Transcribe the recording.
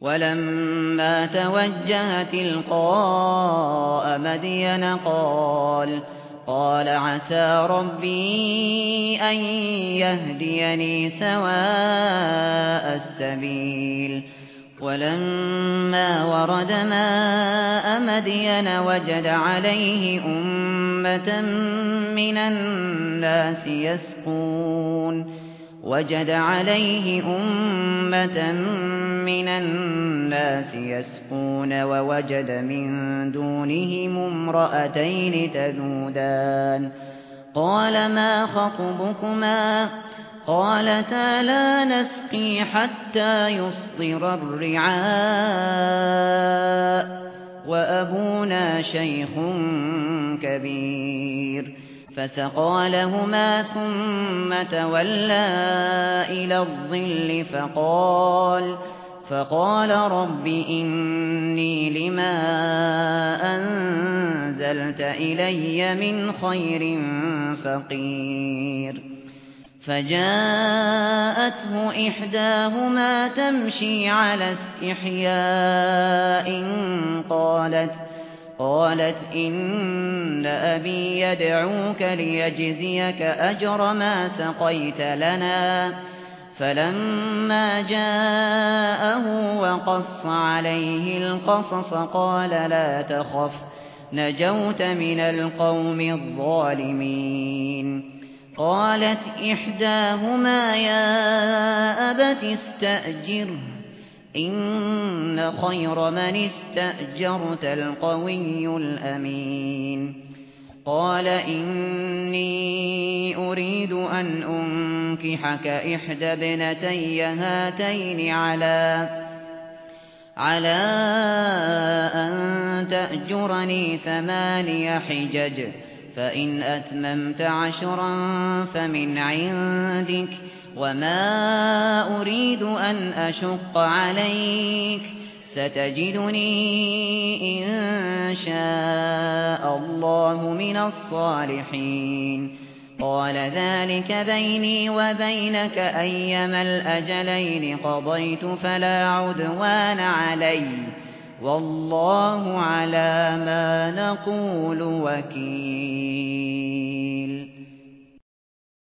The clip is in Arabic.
ولما توجه تلقاء مدين قال عسى ربي أن يهديني سواء السبيل ولما ورد ماء مدين وجد عليه أمة من الناس يسقون ووجد من دونهم امرأتين تذودان قال ما خطبكما قالتا لا نسقي حتى يصدر الرعاء وأبونا شيخ كبير فسقى لهما ثم تولى إلى الظل فقال رب إني لما أنزلت إلي من خير فقير فجاءته إحداهما تمشي على استحياء قالت إن أبي يدعوك ليجزيك أجر ما سقيت لنا فلما جاءه وقص عليه القصص قال لا تخف نجوت من القوم الظالمين قالت إحداهما يا أبت استأجره إن خير من استأجرت القوي الأمين قال إني أريد أن أنكحك إحدى ابنتي هاتين على أن تأجرني 8 حجج فإن أتممت 10 فمن عندك وما أريد أن أشق عليك ستجدني إن شاء الله من الصالحين قال ذلك بيني وبينك أيما الأجلين قضيت فلا عدوان علي والله على ما نقول وكيل